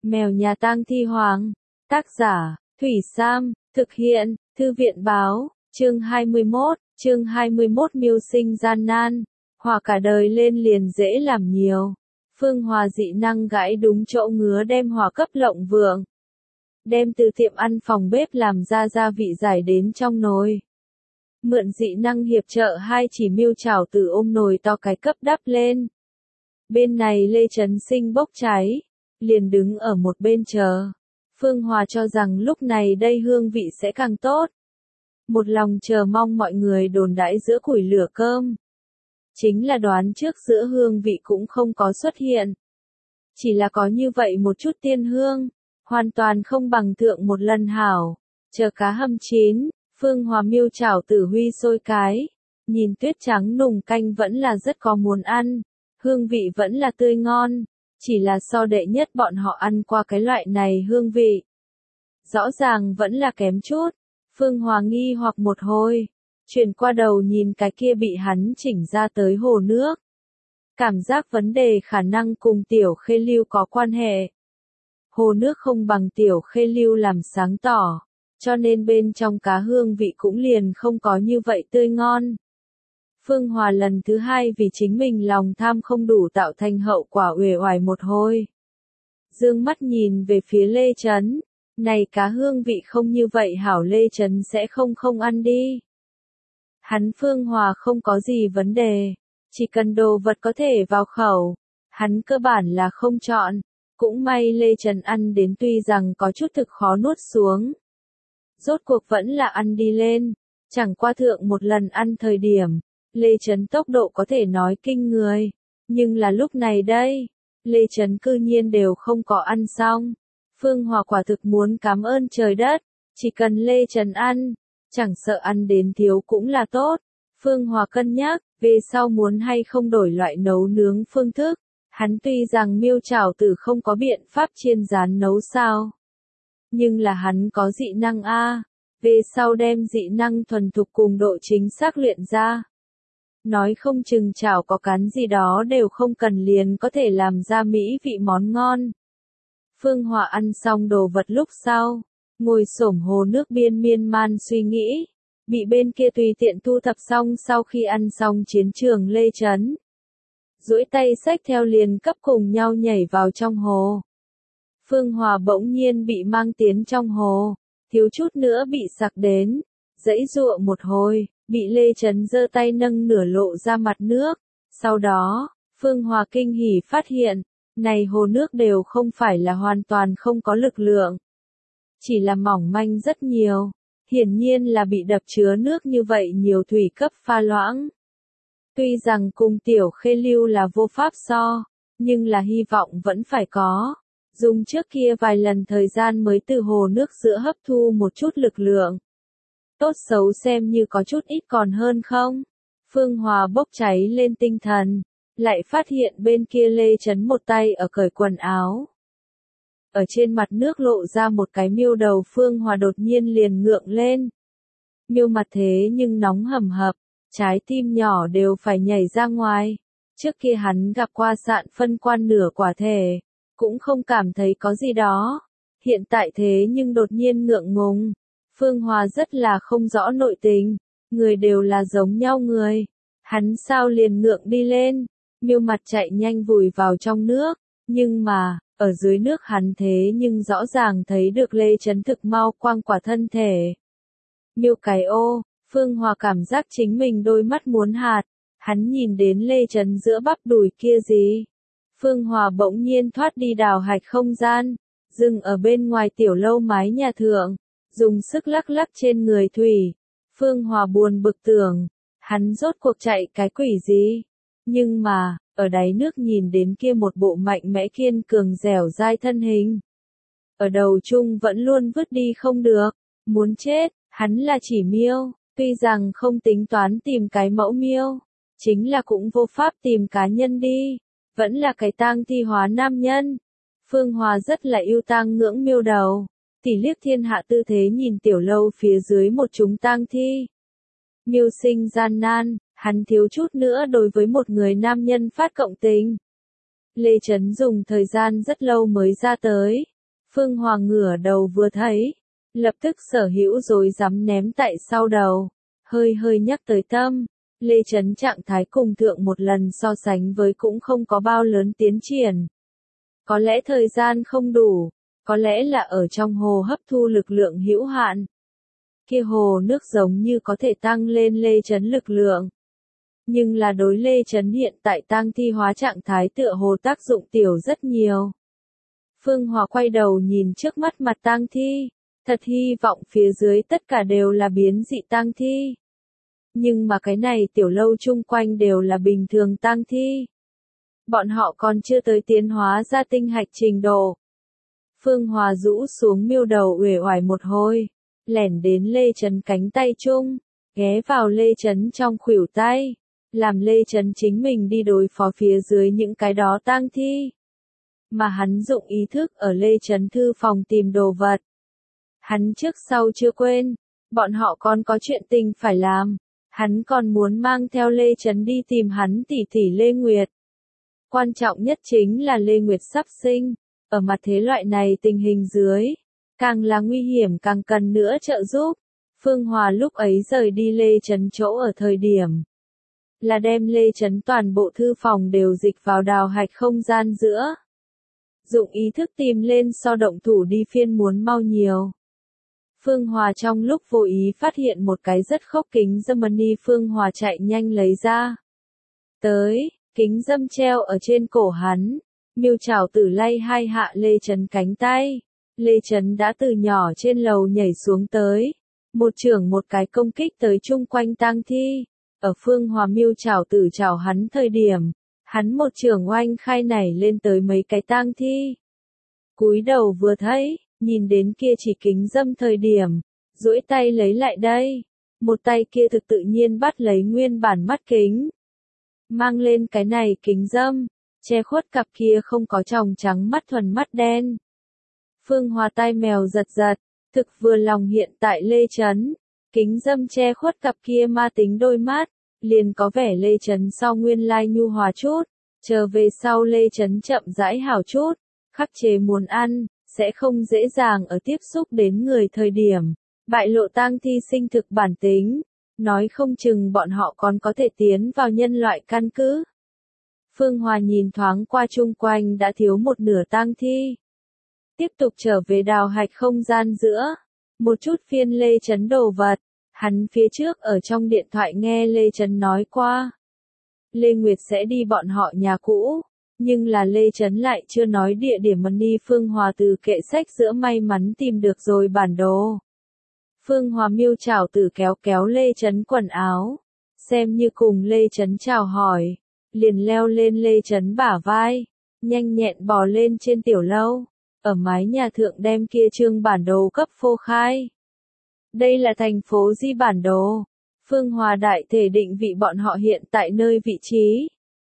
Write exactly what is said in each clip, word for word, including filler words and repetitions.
Mèo nhà tang thi hoàng. Tác giả, Thủy Sam, thực hiện, Thư viện báo, chương hai mươi mốt, chương hai mươi mốt mưu sinh gian nan, hòa cả đời lên liền dễ làm nhiều. Phương Hòa dị năng gãi đúng chỗ ngứa đem hòa cấp lộng vượng. Đem từ tiệm ăn phòng bếp làm ra gia vị giải đến trong nồi. Mượn dị năng hiệp trợ hai chỉ mưu chảo từ ôm nồi to cái cấp đắp lên. Bên này Lê Trấn Sinh bốc cháy, liền đứng ở một bên chờ. Phương Hòa cho rằng lúc này đây hương vị sẽ càng tốt. Một lòng chờ mong mọi người đồn đãi giữa củi lửa cơm. Chính là đoán trước giữa hương vị cũng không có xuất hiện. Chỉ là có như vậy một chút tiên hương, hoàn toàn không bằng thượng một lần hảo. Chờ cá hầm chín, Phương Hòa mưu chảo tử huy sôi cái. Nhìn tuyết trắng nùng canh vẫn là rất có muốn ăn. Hương vị vẫn là tươi ngon. Chỉ là so đệ nhất bọn họ ăn qua cái loại này hương vị. Rõ ràng vẫn là kém chút. Phương Hòa nghi hoặc một hồi. Chuyển qua đầu nhìn cái kia bị hắn chỉnh ra tới hồ nước. Cảm giác vấn đề khả năng cùng tiểu khê lưu có quan hệ. Hồ nước không bằng tiểu khê lưu làm sáng tỏ. Cho nên bên trong cá hương vị cũng liền không có như vậy tươi ngon. Phương Hòa lần thứ hai vì chính mình lòng tham không đủ tạo thành hậu quả uể oải một hồi. Dương mắt nhìn về phía Lê Trấn. Này cá hương vị không như vậy hảo Lê Trấn sẽ không không ăn đi. Hắn Phương Hòa không có gì vấn đề. Chỉ cần đồ vật có thể vào khẩu. Hắn cơ bản là không chọn. Cũng may Lê Trấn ăn đến tuy rằng có chút thực khó nuốt xuống. Rốt cuộc vẫn là ăn đi lên. Chẳng qua thượng một lần ăn thời điểm. Lê Trấn tốc độ có thể nói kinh người. Nhưng là lúc này đây. Lê Trấn cư nhiên đều không có ăn xong. Phương Hòa quả thực muốn cảm ơn trời đất. Chỉ cần Lê Trấn ăn. Chẳng sợ ăn đến thiếu cũng là tốt. Phương Hòa cân nhắc. Về sau muốn hay không đổi loại nấu nướng phương thức. Hắn tuy rằng miêu chảo tử không có biện pháp chiên rán nấu sao. Nhưng là hắn có dị năng A. Về sau đem dị năng thuần thục cùng độ chính xác luyện ra. Nói không chừng chảo có cắn gì đó đều không cần liền có thể làm ra mỹ vị món ngon. Phương Hòa ăn xong đồ vật lúc sau. Ngồi xổm hồ nước biên miên man suy nghĩ. Bị bên kia tùy tiện thu thập xong sau khi ăn xong chiến trường Lê Trấn. Duỗi tay xách theo liền cấp cùng nhau nhảy vào trong hồ. Phương Hòa bỗng nhiên bị mang tiến trong hồ. Thiếu chút nữa bị sặc đến. Dãy dụa một hồi. Bị Lê Trấn giơ tay nâng nửa lộ ra mặt nước. Sau đó, Phương Hòa kinh hỉ phát hiện. Này hồ nước đều không phải là hoàn toàn không có lực lượng. Chỉ là mỏng manh rất nhiều. Hiển nhiên là bị đập chứa nước như vậy nhiều thủy cấp pha loãng. Tuy rằng cùng tiểu khê lưu là vô pháp so, nhưng là hy vọng vẫn phải có. Dùng trước kia vài lần thời gian mới từ hồ nước giữa hấp thu một chút lực lượng. Tốt xấu xem như có chút ít còn hơn không. Phương Hòa bốc cháy lên tinh thần. Lại phát hiện bên kia Lê Trấn một tay ở cởi quần áo. Ở trên mặt nước lộ ra một cái miêu đầu Phương Hòa đột nhiên liền ngượng lên. Miêu mặt thế nhưng nóng hầm hập, trái tim nhỏ đều phải nhảy ra ngoài. Trước kia hắn gặp qua sạn phân quan nửa quả thể, cũng không cảm thấy có gì đó. Hiện tại thế nhưng đột nhiên ngượng ngùng. Phương Hòa rất là không rõ nội tình, người đều là giống nhau người. Hắn sao liền ngượng đi lên, miêu mặt chạy nhanh vùi vào trong nước, nhưng mà, ở dưới nước hắn thế nhưng rõ ràng thấy được Lê Trấn thực mau quang quả thân thể. Miêu cái ô, Phương Hòa cảm giác chính mình đôi mắt muốn hạt, hắn nhìn đến Lê Trấn giữa bắp đùi kia gì. Phương Hòa bỗng nhiên thoát đi đào hạch không gian, dừng ở bên ngoài tiểu lâu mái nhà thượng. Dùng sức lắc lắc trên người thủy. Phương Hòa buồn bực tưởng. Hắn rốt cuộc chạy cái quỷ gì. Nhưng mà, ở đáy nước nhìn đến kia một bộ mạnh mẽ kiên cường dẻo dai thân hình. Ở đầu chung vẫn luôn vứt đi không được. Muốn chết, hắn là chỉ miêu. Tuy rằng không tính toán tìm cái mẫu miêu. Chính là cũng vô pháp tìm cá nhân đi. Vẫn là cái tang thi hóa nam nhân. Phương Hòa rất là yêu tang ngưỡng miêu đầu. Tỷ liếc thiên hạ tư thế nhìn tiểu lâu phía dưới một chúng tang thi. Mưu sinh gian nan, hắn thiếu chút nữa đối với một người nam nhân phát cộng tình. Lê Trấn dùng thời gian rất lâu mới ra tới, Phương Hòa ngửa đầu vừa thấy, lập tức sở hữu rối rắm ném tại sau đầu, hơi hơi nhắc tới tâm. Lê Chấn trạng thái cùng thượng một lần so sánh với cũng không có bao lớn tiến triển. Có lẽ thời gian không đủ, có lẽ là ở trong hồ hấp thu lực lượng hữu hạn. Kia hồ nước giống như có thể tăng lên Lê Chấn lực lượng. Nhưng là đối Lê Chấn hiện tại tang thi hóa trạng thái tựa hồ tác dụng tiểu rất nhiều. Phương Hòa quay đầu nhìn trước mắt mặt tang thi, thật hy vọng phía dưới tất cả đều là biến dị tang thi. Nhưng mà cái này tiểu lâu chung quanh đều là bình thường tang thi. Bọn họ còn chưa tới tiến hóa ra tinh hạch trình độ. Phương Hòa rũ xuống miêu đầu uể oải một hồi, lẻn đến Lê Chấn cánh tay chung, ghé vào Lê Chấn trong khuỷu tay, làm Lê Chấn chính mình đi đối phó phía dưới những cái đó tang thi. Mà hắn dụng ý thức ở Lê Chấn thư phòng tìm đồ vật. Hắn trước sau chưa quên, bọn họ còn có chuyện tình phải làm. Hắn còn muốn mang theo Lê Chấn đi tìm hắn tỷ tỷ Lê Nguyệt. Quan trọng nhất chính là Lê Nguyệt sắp sinh, ở mặt thế loại này tình hình dưới, càng là nguy hiểm càng cần nữa trợ giúp. Phương Hòa lúc ấy rời đi Lê Chấn chỗ ở thời điểm, là đem Lê Chấn toàn bộ thư phòng đều dịch vào đào hạch không gian giữa. Dụng ý thức tìm lên so động thủ đi phiên muốn mau nhiều. Phương Hòa trong lúc vô ý phát hiện một cái rất khốc kính dâm money, Phương Hòa chạy nhanh lấy ra. Tới, kính dâm treo ở trên cổ hắn, miêu trảo tử lay hai hạ Lê Chấn cánh tay. Lê Chấn đã từ nhỏ trên lầu nhảy xuống tới, một chưởng một cái công kích tới chung quanh tang thi. Ở Phương Hòa miêu trảo tử trảo hắn thời điểm, hắn một chưởng oanh khai nảy lên tới mấy cái tang thi. Cúi đầu vừa thấy, nhìn đến kia chỉ kính dâm thời điểm, duỗi tay lấy lại đây, một tay kia thực tự nhiên bắt lấy nguyên bản mắt kính. Mang lên cái này kính dâm, che khuất cặp kia không có tròng trắng mắt thuần mắt đen. Phương Hòa tai mèo giật giật, thực vừa lòng hiện tại Lê Chấn, kính dâm che khuất cặp kia ma tính đôi mắt, liền có vẻ Lê Chấn sau nguyên lai nhu hòa chút, chờ về sau Lê Chấn chậm rãi hảo chút, khắc chế muốn ăn, sẽ không dễ dàng ở tiếp xúc đến người thời điểm, bại lộ tang thi sinh thực bản tính, nói không chừng bọn họ còn có thể tiến vào nhân loại căn cứ. Phương Hòa nhìn thoáng qua chung quanh đã thiếu một nửa tang thi. Tiếp tục trở về đào hạch không gian giữa, một chút phiên Lê Chấn đồ vật, hắn phía trước ở trong điện thoại nghe Lê Chấn nói qua. Lê Nguyệt sẽ đi bọn họ nhà cũ, nhưng là Lê Chấn lại chưa nói địa điểm money. Phương Hòa từ kệ sách giữa may mắn tìm được rồi bản đồ. Phương Hòa miêu chảo tử kéo kéo Lê Chấn quần áo, xem như cùng Lê Chấn chào hỏi, liền leo lên Lê Chấn bả vai, nhanh nhẹn bò lên trên tiểu lâu, ở mái nhà thượng đem kia trương bản đồ cấp phô khai. Đây là thành phố Di bản đồ. Phương Hòa đại thể định vị bọn họ hiện tại nơi vị trí.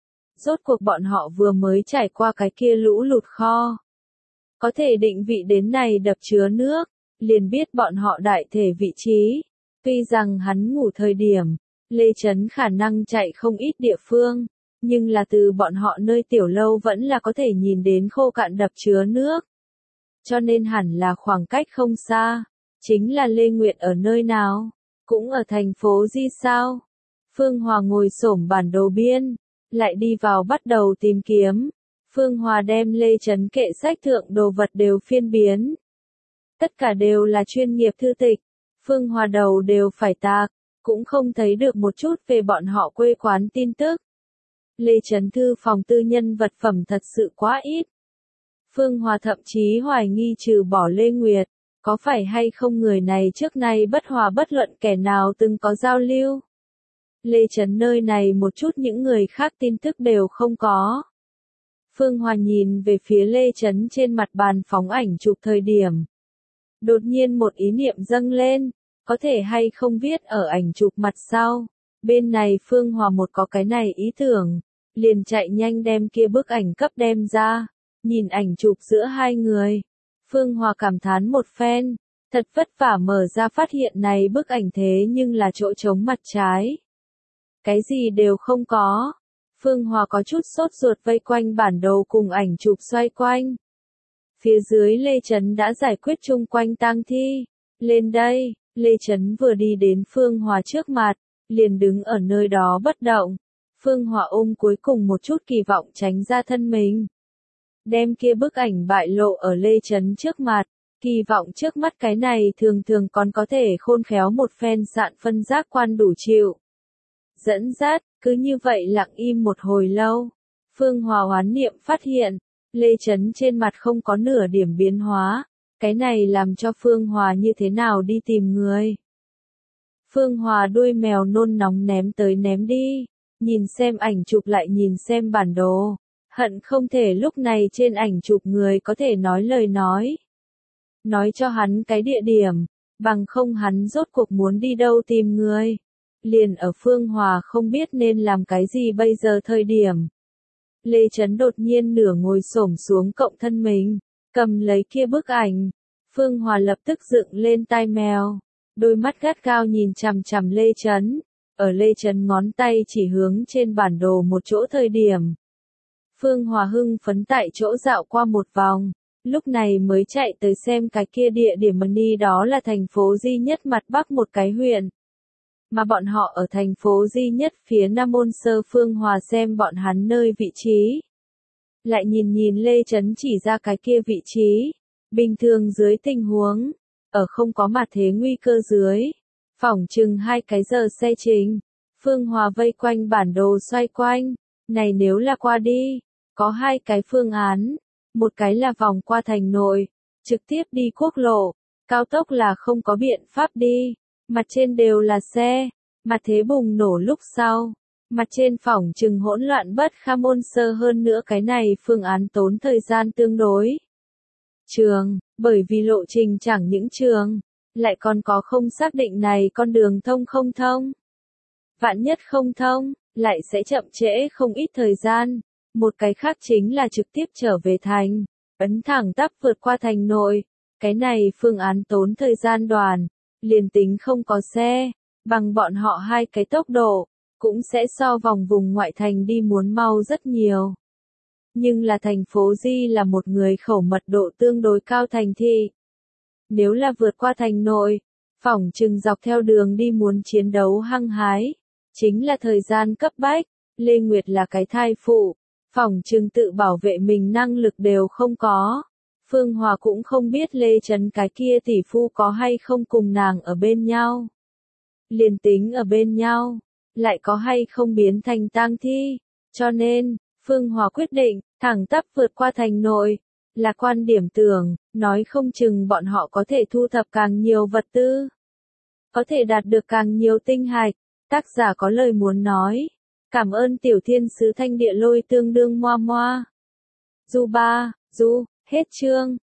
Rốt cuộc bọn họ vừa mới trải qua cái kia lũ lụt kho. Có thể định vị đến này đập chứa nước, liền biết bọn họ đại thể vị trí. Tuy rằng hắn ngủ thời điểm, Lê Chấn khả năng chạy không ít địa phương, nhưng là từ bọn họ nơi tiểu lâu vẫn là có thể nhìn đến khô cạn đập chứa nước. Cho nên hẳn là khoảng cách không xa. Chính là Lê Nguyệt ở nơi nào? Cũng ở thành phố Di sao? Phương Hòa ngồi xổm bản đồ biên, lại đi vào bắt đầu tìm kiếm. Phương Hòa đem Lê Chấn kệ sách thượng đồ vật đều phiên biến. Tất cả đều là chuyên nghiệp thư tịch. Phương Hòa đầu đều phải tạc, cũng không thấy được một chút về bọn họ quê quán tin tức. Lê Chấn thư phòng tư nhân vật phẩm thật sự quá ít. Phương Hòa thậm chí hoài nghi trừ bỏ Lê Nguyệt, có phải hay không người này trước nay bất hòa bất luận kẻ nào từng có giao lưu. Lê Chấn nơi này một chút những người khác tin tức đều không có. Phương Hòa nhìn về phía Lê Chấn trên mặt bàn phóng ảnh chụp thời điểm. Đột nhiên một ý niệm dâng lên, có thể hay không viết ở ảnh chụp mặt sau. Bên này Phương Hòa một có cái này ý tưởng, liền chạy nhanh đem kia bức ảnh cấp đem ra, nhìn ảnh chụp giữa hai người. Phương Hòa cảm thán một phen, thật vất vả mở ra phát hiện này bức ảnh thế nhưng là chỗ trống mặt trái. Cái gì đều không có. Phương Hòa có chút sốt ruột vây quanh bản đồ cùng ảnh chụp xoay quanh. Phía dưới Lê Chấn đã giải quyết chung quanh tang thi. Lên đây, Lê Chấn vừa đi đến Phương Hòa trước mặt, liền đứng ở nơi đó bất động. Phương Hòa ôm cuối cùng một chút kỳ vọng tránh ra thân mình. Đem kia bức ảnh bại lộ ở Lê Chấn trước mặt, kỳ vọng trước mắt cái này thường thường còn có thể khôn khéo một phen dạn phân giác quan đủ chịu. Dẫn dắt, cứ như vậy lặng im một hồi lâu. Phương Hòa hoán niệm phát hiện, Lê Chấn trên mặt không có nửa điểm biến hóa, cái này làm cho Phương Hòa như thế nào đi tìm người. Phương Hòa đuôi mèo nôn nóng ném tới ném đi, nhìn xem ảnh chụp lại nhìn xem bản đồ, hận không thể lúc này trên ảnh chụp người có thể nói lời nói. Nói cho hắn cái địa điểm, bằng không hắn rốt cuộc muốn đi đâu tìm người. Liền ở Phương Hòa không biết nên làm cái gì bây giờ thời điểm. Lê Chấn đột nhiên nửa ngồi xổm xuống cộng thân mình, cầm lấy kia bức ảnh. Phương Hòa lập tức dựng lên tai mèo, đôi mắt gắt gao nhìn chằm chằm Lê Chấn. Ở Lê Chấn ngón tay chỉ hướng trên bản đồ một chỗ thời điểm. Phương Hòa hưng phấn tại chỗ dạo qua một vòng, lúc này mới chạy tới xem cái kia địa điểm Mani, đó là thành phố duy nhất mặt Bắc một cái huyện. Mà bọn họ ở thành phố duy nhất phía Nam Môn Sơ. Phương Hòa xem bọn hắn nơi vị trí. Lại nhìn nhìn Lê Chấn chỉ ra cái kia vị trí. Bình thường dưới tình huống, ở không có mặt thế nguy cơ dưới, phỏng chừng hai cái giờ xe trình. Phương Hòa vây quanh bản đồ xoay quanh, này nếu là qua đi, có hai cái phương án. Một cái là vòng qua thành nội, trực tiếp đi quốc lộ, cao tốc là không có biện pháp đi. Mặt trên đều là xe, mặt thế bùng nổ lúc sau, mặt trên phỏng chừng hỗn loạn bất kham Môn Sơ, hơn nữa cái này phương án tốn thời gian tương đối trường, bởi vì lộ trình chẳng những trường, lại còn có không xác định này con đường thông không thông. Vạn nhất không thông, lại sẽ chậm trễ không ít thời gian. Một cái khác chính là trực tiếp trở về thành, ấn thẳng tắp vượt qua thành nội. Cái này phương án tốn thời gian đoàn, liền tính không có xe, bằng bọn họ hai cái tốc độ, cũng sẽ so vòng vùng ngoại thành đi muốn mau rất nhiều. Nhưng là thành phố Di là một người khẩu mật độ tương đối cao thành thị. Nếu là vượt qua thành nội, phỏng chừng dọc theo đường đi muốn chiến đấu hăng hái, chính là thời gian cấp bách. Lê Nguyệt là cái thai phụ, phỏng chừng tự bảo vệ mình năng lực đều không có. Phương Hòa cũng không biết Lê Chấn cái kia tỷ phu có hay không cùng nàng ở bên nhau. Liền tính ở bên nhau, lại có hay không biến thành tang thi. Cho nên, Phương Hòa quyết định, thẳng tắp vượt qua thành nội. Là quan điểm tưởng, nói không chừng bọn họ có thể thu thập càng nhiều vật tư. Có thể đạt được càng nhiều tinh hạch. Tác giả có lời muốn nói. Cảm ơn tiểu thiên sứ thanh địa lôi tương đương moa moa. Du ba, du, hết chương.